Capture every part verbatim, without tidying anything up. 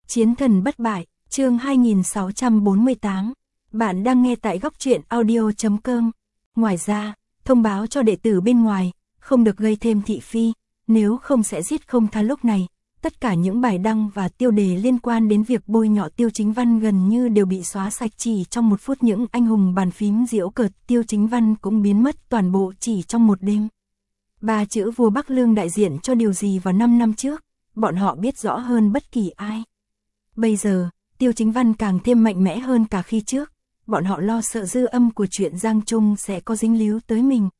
Chiến thần bất bại, chương hai nghìn sáu trăm bốn mươi tám. Bạn đang nghe tại góc truyện audio chấm com. Ngoài ra, thông báo cho đệ tử bên ngoài, không được gây thêm thị phi, nếu không sẽ giết không tha. Lúc này, tất cả những bài đăng và tiêu đề liên quan đến việc bôi nhọ Tiêu Chính Văn gần như đều bị xóa sạch chỉ trong một phút. Những anh hùng bàn phím giễu cợt Tiêu Chính Văn cũng biến mất toàn bộ chỉ trong một đêm. Ba chữ vua Bắc Lương đại diện cho điều gì vào năm năm trước, bọn họ biết rõ hơn bất kỳ ai. Bây giờ, Tiêu Chính Văn càng thêm mạnh mẽ hơn cả khi trước, bọn họ lo sợ dư âm của chuyện Giang Trung sẽ có dính líu tới mình.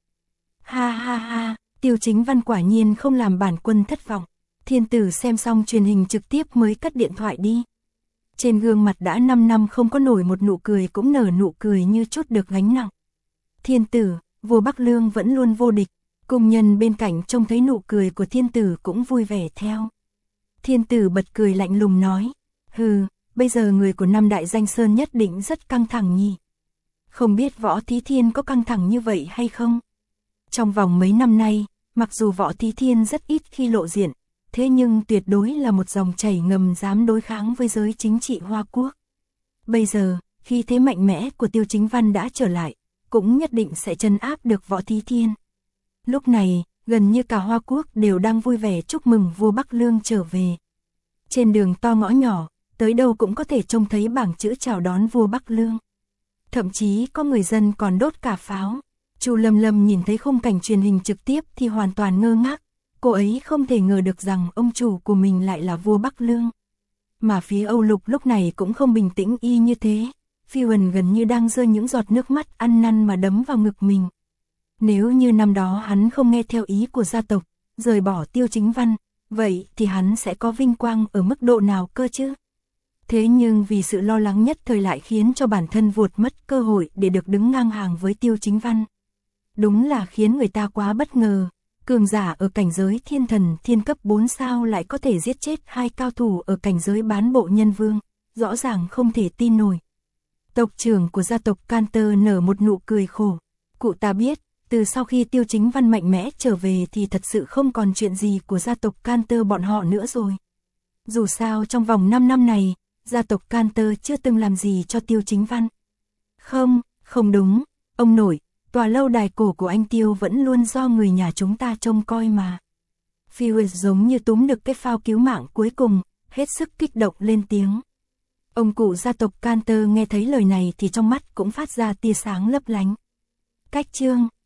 Ha ha ha, Tiêu Chính Văn quả nhiên không làm bản quân thất vọng. Thiên tử xem xong truyền hình trực tiếp mới cất điện thoại đi. Trên gương mặt đã năm năm không có nổi một nụ cười cũng nở nụ cười như chút được gánh nặng. Thiên tử, vua Bắc Lương vẫn luôn vô địch, cung nhân bên cạnh trông thấy nụ cười của thiên tử cũng vui vẻ theo. Thiên tử bật cười lạnh lùng nói, hừ, bây giờ người của năm đại danh sơn nhất định rất căng thẳng nhỉ. Không biết Võ Thí Thiên có căng thẳng như vậy hay không? Trong vòng mấy năm nay, mặc dù Võ Thí Thiên rất ít khi lộ diện, thế nhưng tuyệt đối là một dòng chảy ngầm dám đối kháng với giới chính trị Hoa Quốc. Bây giờ, khi thế mạnh mẽ của Tiêu Chính Văn đã trở lại, cũng nhất định sẽ trấn áp được Võ Thí Thiên. Lúc này, gần như cả Hoa Quốc đều đang vui vẻ chúc mừng vua Bắc Lương trở về. Trên đường to ngõ nhỏ, tới đâu cũng có thể trông thấy bảng chữ chào đón vua Bắc Lương. Thậm chí có người dân còn đốt cả pháo. Chu Lâm Lâm nhìn thấy khung cảnh truyền hình trực tiếp thì hoàn toàn ngơ ngác. Cô ấy không thể ngờ được rằng ông chủ của mình lại là vua Bắc Lương. Mà phía Âu Lục lúc này cũng không bình tĩnh y như thế. Phi Huân gần như đang rơi những giọt nước mắt ăn năn mà đấm vào ngực mình. Nếu như năm đó hắn không nghe theo ý của gia tộc, rời bỏ Tiêu Chính Văn, vậy thì hắn sẽ có vinh quang ở mức độ nào cơ chứ? Thế nhưng vì sự lo lắng nhất thời lại khiến cho bản thân vuột mất cơ hội để được đứng ngang hàng với Tiêu Chính Văn. Đúng là khiến người ta quá bất ngờ, cường giả ở cảnh giới thiên thần thiên cấp bốn sao lại có thể giết chết hai cao thủ ở cảnh giới bán bộ nhân vương, rõ ràng không thể tin nổi. Tộc trưởng của gia tộc Canter nở một nụ cười khổ, cụ ta biết, từ sau khi Tiêu Chính Văn mạnh mẽ trở về thì thật sự không còn chuyện gì của gia tộc Canter bọn họ nữa rồi. Dù sao trong vòng năm năm này, gia tộc Canter chưa từng làm gì cho Tiêu Chính Văn. Không, không đúng, ông nội, tòa lâu đài cổ của anh Tiêu vẫn luôn do người nhà chúng ta trông coi mà. Phi Huệ giống như túm được cái phao cứu mạng cuối cùng, hết sức kích động lên tiếng. Ông cụ gia tộc Canter nghe thấy lời này thì trong mắt cũng phát ra tia sáng lấp lánh. Cách chương,